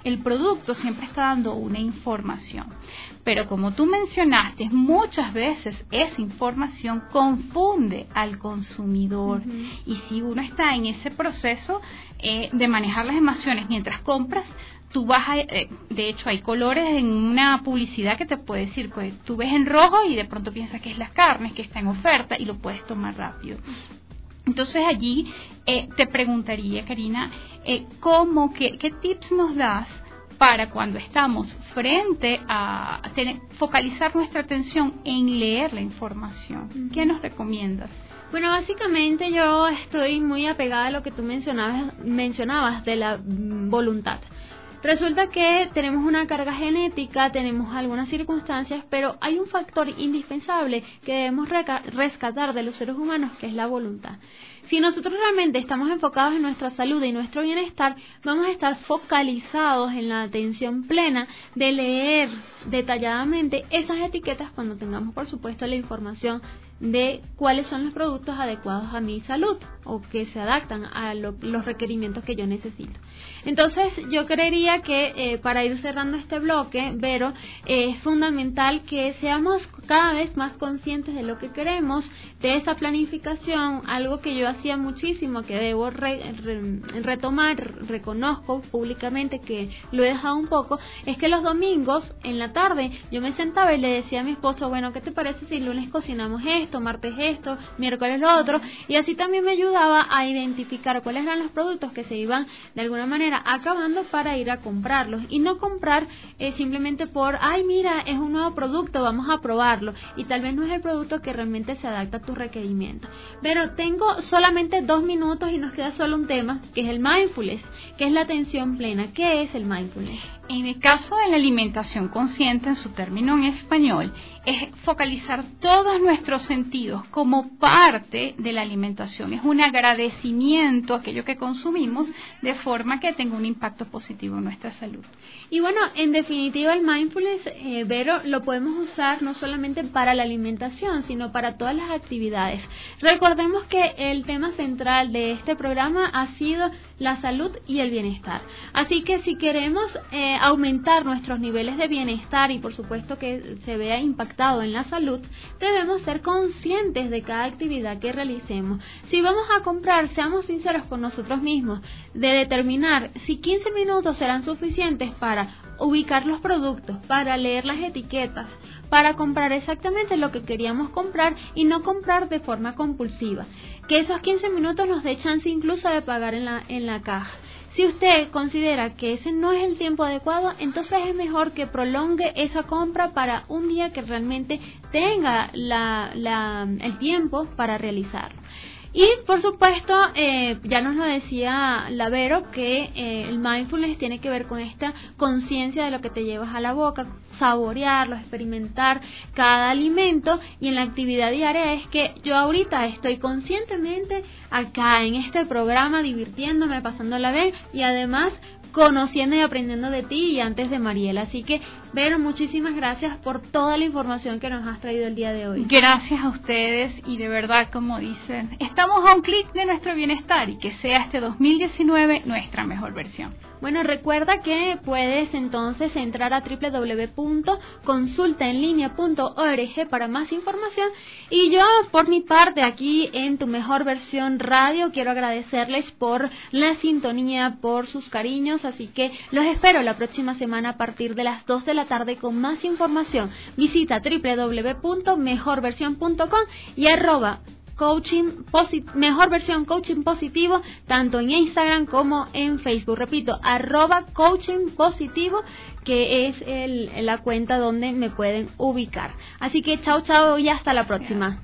el producto siempre está dando una información. Pero como tú mencionaste, muchas veces esa información confunde al consumidor. Uh-huh. Y si uno está en ese proceso eh, de manejar las emociones mientras compras, tú vas a, eh, de hecho hay colores en una publicidad que te puede decir, pues tú ves en rojo y de pronto piensas que es la carne, que está en oferta y lo puedes tomar rápido. Entonces allí eh, te preguntaría, Karina, eh, ¿cómo, qué, qué tips nos das para cuando estamos frente a tener, focalizar nuestra atención en leer la información? ¿Qué nos recomiendas? Bueno, básicamente yo estoy muy apegada a lo que tú mencionabas, mencionabas de la voluntad. Resulta que tenemos una carga genética, tenemos algunas circunstancias, pero hay un factor indispensable que debemos reca- rescatar de los seres humanos, que es la voluntad. Si nosotros realmente estamos enfocados en nuestra salud y nuestro bienestar, vamos a estar focalizados en la atención plena de leer detalladamente esas etiquetas cuando tengamos, por supuesto, la información de cuáles son los productos adecuados a mi salud o que se adaptan a lo, los requerimientos que yo necesito. Entonces, yo creería que eh, para ir cerrando este bloque, Vero, eh, es fundamental que seamos cada vez más conscientes de lo que queremos, de esa planificación, algo que yo hacía muchísimo, que debo re, re, retomar, reconozco públicamente que lo he dejado un poco, es que los domingos en la tarde yo me sentaba y le decía a mi esposo, bueno, ¿qué te parece si lunes cocinamos esto, martes esto, miércoles lo otro? Y así también me ayudaba a identificar cuáles eran los productos que se iban de alguna manera acabando para ir a comprarlos y no comprar eh, simplemente por, ay mira, es un nuevo producto, vamos a probarlo, y tal vez no es el producto que realmente se adapta a tus requerimientos. Pero tengo solamente dos minutos y nos queda solo un tema, que es el mindfulness, que es la atención plena. ¿Qué es el mindfulness? En el caso de la alimentación consciente, en su término en español, es focalizar todos nuestros sentidos como parte de la alimentación. Es un agradecimiento a aquello que consumimos de forma que tenga un impacto positivo en nuestra salud. Y bueno, en definitiva el mindfulness, eh, Vero, lo podemos usar no solamente para la alimentación, sino para todas las actividades. Recordemos que el tema central de este programa ha sido la salud y el bienestar. Así que si queremos eh, aumentar nuestros niveles de bienestar y por supuesto que se vea impactado en la salud, debemos ser conscientes de cada actividad que realicemos. Si vamos a comprar, seamos sinceros con nosotros mismos, de determinar si quince minutos serán suficientes para ubicar los productos, para leer las etiquetas, para comprar exactamente lo que queríamos comprar y no comprar de forma compulsiva. Que esos quince minutos nos dé chance incluso de pagar en la, en la caja. Si usted considera que ese no es el tiempo adecuado, entonces es mejor que prolongue esa compra para un día que realmente tenga la, la, el tiempo para realizarlo. Y por supuesto, eh, ya nos lo decía Lavero, que eh, el mindfulness tiene que ver con esta conciencia de lo que te llevas a la boca, saborearlo, experimentar cada alimento, y en la actividad diaria es que yo ahorita estoy conscientemente acá en este programa divirtiéndome, pasándola bien y además conociendo y aprendiendo de ti y antes de Mariela. Así que, Vero, muchísimas gracias por toda la información que nos has traído el día de hoy. Gracias a ustedes y de verdad, como dicen, estamos a un clic de nuestro bienestar y que sea este dos mil diecinueve nuestra mejor versión. Bueno, recuerda que puedes entonces entrar a doble u doble u doble u punto consulta en línea punto org para más información. Y yo, por mi parte, aquí en Tu Mejor Versión Radio, quiero agradecerles por la sintonía, por sus cariños. Así que los espero la próxima semana a partir de las dos de la tarde con más información. Visita doble u doble u doble u punto mejor versión punto com y arroba Coaching posit- Mejor Versión Coaching Positivo, tanto en Instagram como en Facebook. Repito, arroba Coaching Positivo, que es el, la cuenta donde me pueden ubicar. Así que chao, chao y hasta la próxima.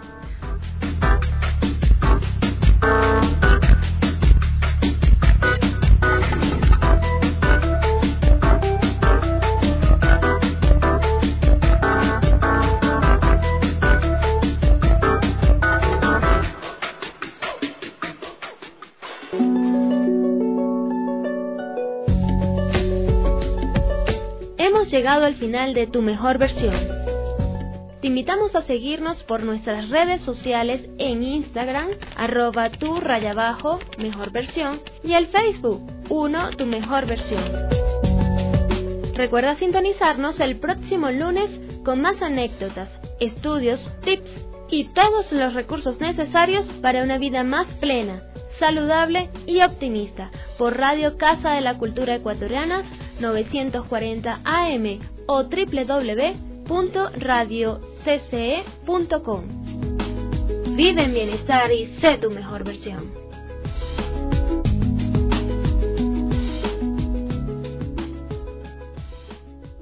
Hemos llegado al final de Tu Mejor Versión. Te invitamos a seguirnos por nuestras redes sociales en Instagram, arroba tu raya abajo, mejor versión, y el Facebook, uno Tu Mejor Versión. Recuerda sintonizarnos el próximo lunes con más anécdotas, estudios, tips y todos los recursos necesarios para una vida más plena, saludable y optimista por Radio Casa de la Cultura Ecuatoriana novecientos cuarenta A M o doble u doble u doble u punto radio c c e punto com. Vive en bienestar y sé tu mejor versión.